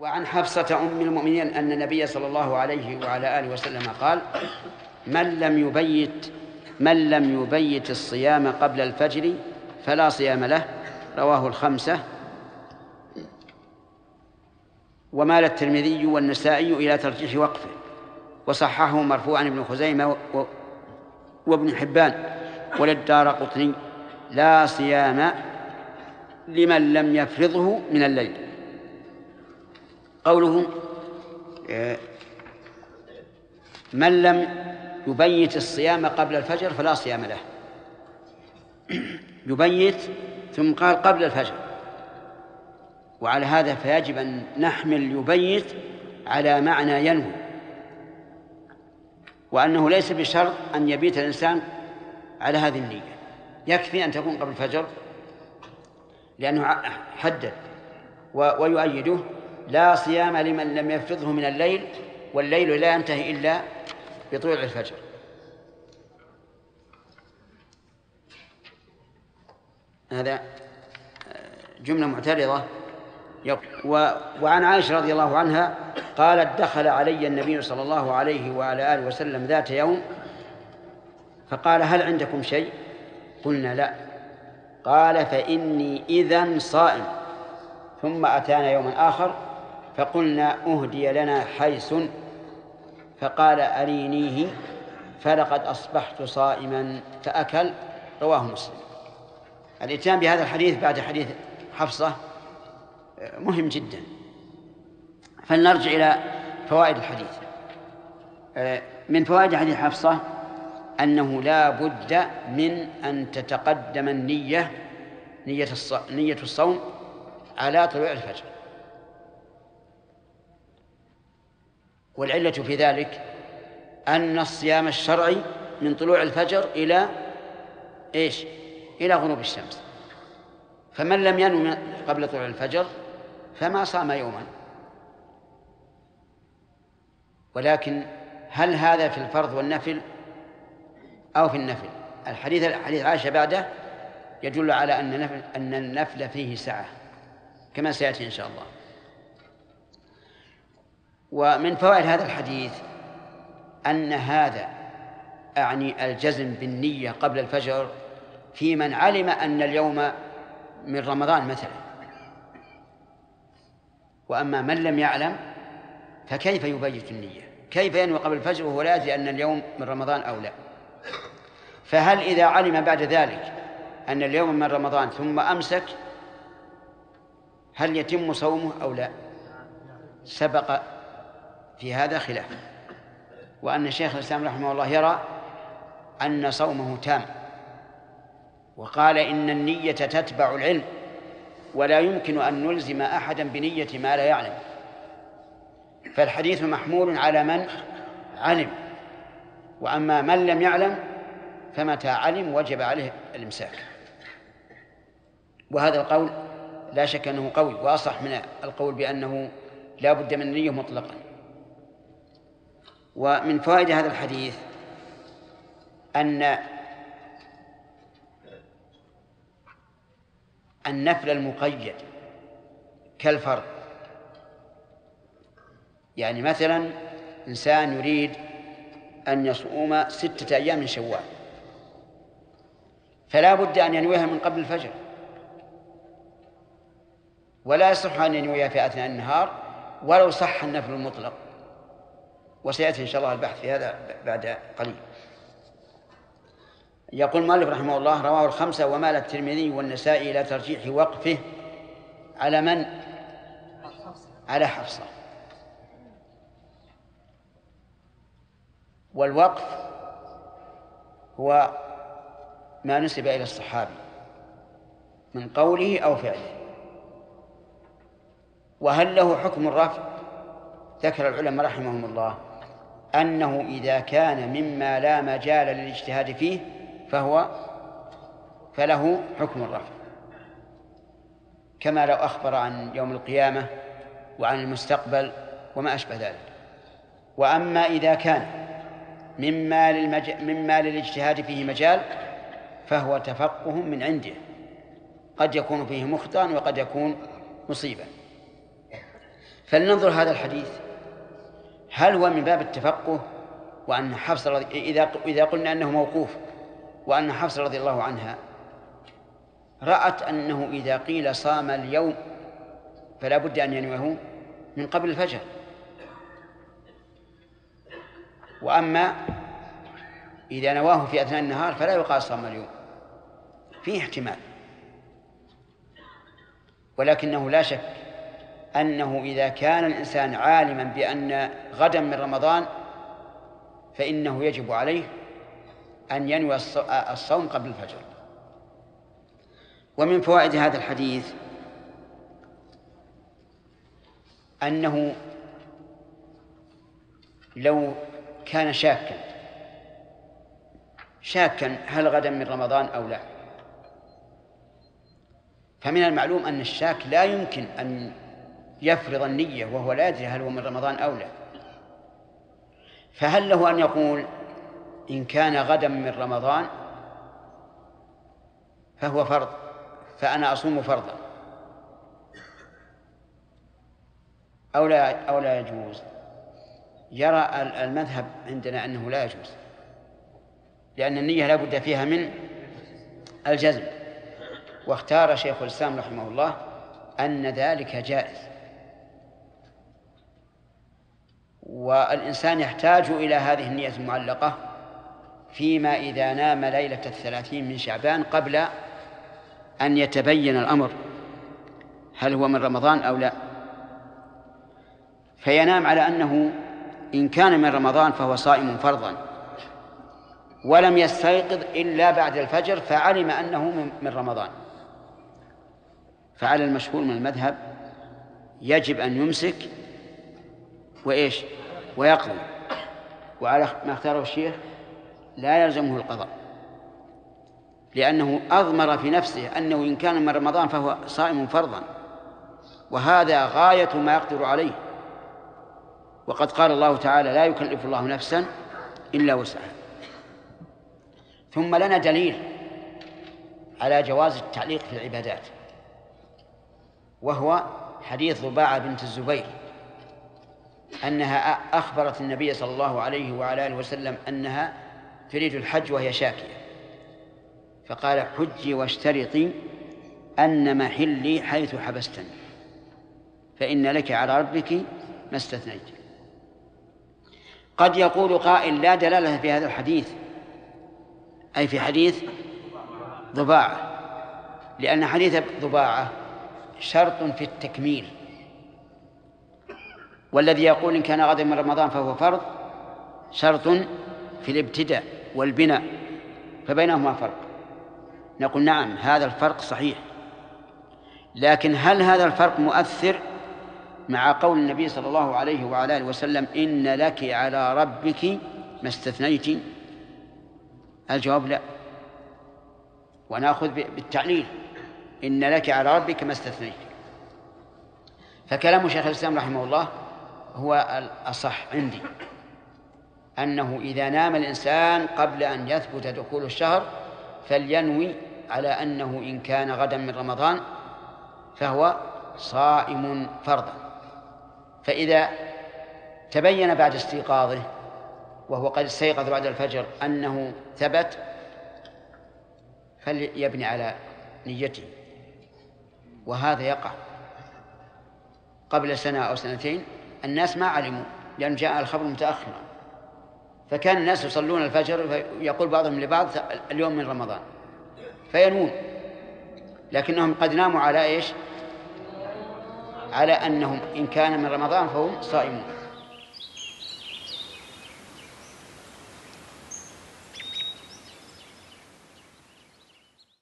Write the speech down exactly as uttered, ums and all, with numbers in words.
وعن حفصة أم المؤمنين أن النبي صلى الله عليه وعلى آله وسلم قال: من لم يبيت من لم يبيت الصيام قبل الفجر فلا صيام له. رواه الخمسة. ومال الترمذي والنسائي إلى ترجيح وقفه، وصححه مرفوعا ابن خزيمة وابن حبان وللدارقطني: لا صيام لمن لم يفرضه من الليل. قوله من لم يبيت الصيام قبل الفجر فلا صيام له، يبيت ثم قال قبل الفجر، وعلى هذا فيجب أن نحمل يبيت على معنى ينوي، وأنه ليس بشرط أن يبيت الإنسان على هذه النية، يكفي أن تكون قبل الفجر، لأنه حدد ويؤيده: لا صيام لمن لم يفرضه من الليل، والليل لا ينتهي إلا بطلوع الفجر. هذا جملة معترضة. وعن عائشة رضي الله عنها قالت: دخل علي النبي صلى الله عليه وعلى آله وسلم ذات يوم فقال: هل عندكم شيء؟ قلنا: لا. قال: فإني إذن صائم. ثم أتانا يوما آخر فقلنا: أهدي لنا حيث، فقال: أرينيه، فلقد أصبحت صائما، فأكل. رواه مسلم. الإتيان بهذا الحديث بعد حديث حفصة مهم جدا، فلنرجع إلى فوائد الحديث. من فوائد حديث حفصة أنه لا بد من أن تتقدم النية نية الصوم على طلوع الفجر، والعلة في ذلك أن الصيام الشرعي من طلوع الفجر إلى إيش؟ إلى غروب الشمس، فمن لم ينوي قبل طلوع الفجر فما صام يوما. ولكن هل هذا في الفرض والنفل أو في النفل؟ الحديث حديث عائشة بعده يدل على أن النفل, أن النفل فيه سعة، كما سيأتي إن شاء الله. ومن فوائد هذا الحديث أن هذا أعني الجزم بالنية قبل الفجر في من علم أن اليوم من رمضان مثلا. وأما من لم يعلم فكيف يبيت النية؟ كيف ينوي قبل الفجر وهو لا يدري أن اليوم من رمضان أو لا؟ فهل إذا علم بعد ذلك أن اليوم من رمضان ثم أمسك هل يتم صومه أو لا؟ سبق في هذا خلاف، وأن الشيخ الإسلام رحمه الله يرى أن صومه تام، وقال إن النية تتبع العلم، ولا يمكن أن نلزم أحدا بنية ما لا يعلم، فالحديث محمول على من علم، وأما من لم يعلم فمتى علم وجب عليه الإمساك. وهذا القول لا شك أنه قوي، وأصح من القول بأنه لا بد من النية مطلقا. ومن فوائد هذا الحديث أن النفل المقيد كالفرض، يعني مثلا إنسان يريد أن يصوم ستة أيام من شوال، فلا بد أن ينويها من قبل الفجر، ولا يصح أن ينويها في أثناء النهار ولو صح النفل المطلق، وسيأتي إن شاء الله البحث في هذا بعد قليل. يقول المؤلف رحمه الله: رواه الخمسة ومال الترمذي والنسائي إلى ترجيح وقفه على من؟ على حفصة. والوقف هو ما نسب إلى الصحابي من قوله أو فعله. وهل له حكم الرفع؟ ذكر العلماء رحمهم الله أنه إذا كان مما لا مجال للاجتهاد فيه فهو فله حكم الرفع، كما لو أخبر عن يوم القيامة وعن المستقبل وما أشبه ذلك. وأما إذا كان مما, للمج... مما للاجتهاد فيه مجال فهو تفقه من عنده، قد يكون فيه مخطئا وقد يكون مصيبا. فلننظر هذا الحديث، هل هو من باب التفقه وأن حفصة رضي... إذا إذا قلنا أنه موقوف وأن حفصة رضي الله عنها رأت أنه إذا قيل صام اليوم فلا بد أن ينويه من قبل الفجر، وأما إذا نواه في أثناء النهار فلا يقال صام اليوم، فيه احتمال. ولكنه لا شك أنه إذا كان الإنسان عالما بأن غدا من رمضان فإنه يجب عليه أن ينوي الصوم قبل الفجر. ومن فوائد هذا الحديث أنه لو كان شاكا شاكا هل غدا من رمضان أو لا، فمن المعلوم أن الشاك لا يمكن أن يفرض النية وهو لا يدري هل هو من رمضان أو لا، فهل له أن يقول إن كان غدا من رمضان فهو فرض فأنا أصوم فرضا، أو لا أو لا يجوز؟ يرى المذهب عندنا أنه لا يجوز، لأن النية لا بد فيها من الجزم، واختار شيخ الإسلام رحمه الله أن ذلك جائز، والإنسان يحتاج إلى هذه النية المعلقة فيما إذا نام ليلة الثلاثين من شعبان قبل أن يتبين الأمر هل هو من رمضان أو لا، فينام على أنه إن كان من رمضان فهو صائم فرضا، ولم يستيقظ إلا بعد الفجر فعلم أنه من رمضان، فعلى المشهور من المذهب يجب أن يمسك وإيش ويقضي، وعلى ما اختاره الشيخ لا يلزمه القضاء، لأنه أضمر في نفسه أنه إن كان من رمضان فهو صائم فرضا، وهذا غاية ما يقدر عليه، وقد قال الله تعالى لا يكلف الله نفسا إلا وسعها. ثم لنا دليل على جواز التعليق في العبادات، وهو حديث ضباعة بنت الزبير أنها أخبرت النبي صلى الله عليه وعلى آله وسلم أنها تريد الحج وهي شاكية، فقال حجي واشترطي أن محلي حيث حبستني فإن لك على ربك ما استثنيت. قد يقول قائل لا دلالة في هذا الحديث، أي في حديث ضباعة، لأن حديث ضباعة شرط في التكميل، والذي يقول إن كان غدا من رمضان فهو فرض شرط في الابتداء والبناء، فبينهما فرق. نقول نعم هذا الفرق صحيح، لكن هل هذا الفرق مؤثر مع قول النبي صلى الله عليه وعلى آله وسلم إن لك على ربك ما استثنيت؟ الجواب لا، ونأخذ بالتعليل إن لك على ربك ما استثنيت. فكلام شيخ الإسلام رحمه الله هو الأصح عندي، أنه إذا نام الإنسان قبل أن يثبت دخول الشهر فلينوي على أنه إن كان غدا من رمضان فهو صائم فرضا، فإذا تبين بعد استيقاظه وهو قد استيقظ بعد الفجر أنه ثبت فليبني على نيته. وهذا يقع قبل سنة أو سنتين الناس ما علموا لأن جاء الخبر متأخرا، فكان الناس يصلون الفجر فيقول بعضهم لبعض اليوم من رمضان فينوون، لكنهم قد ناموا على إيش؟ على أنهم إن كان من رمضان فهم صائمون.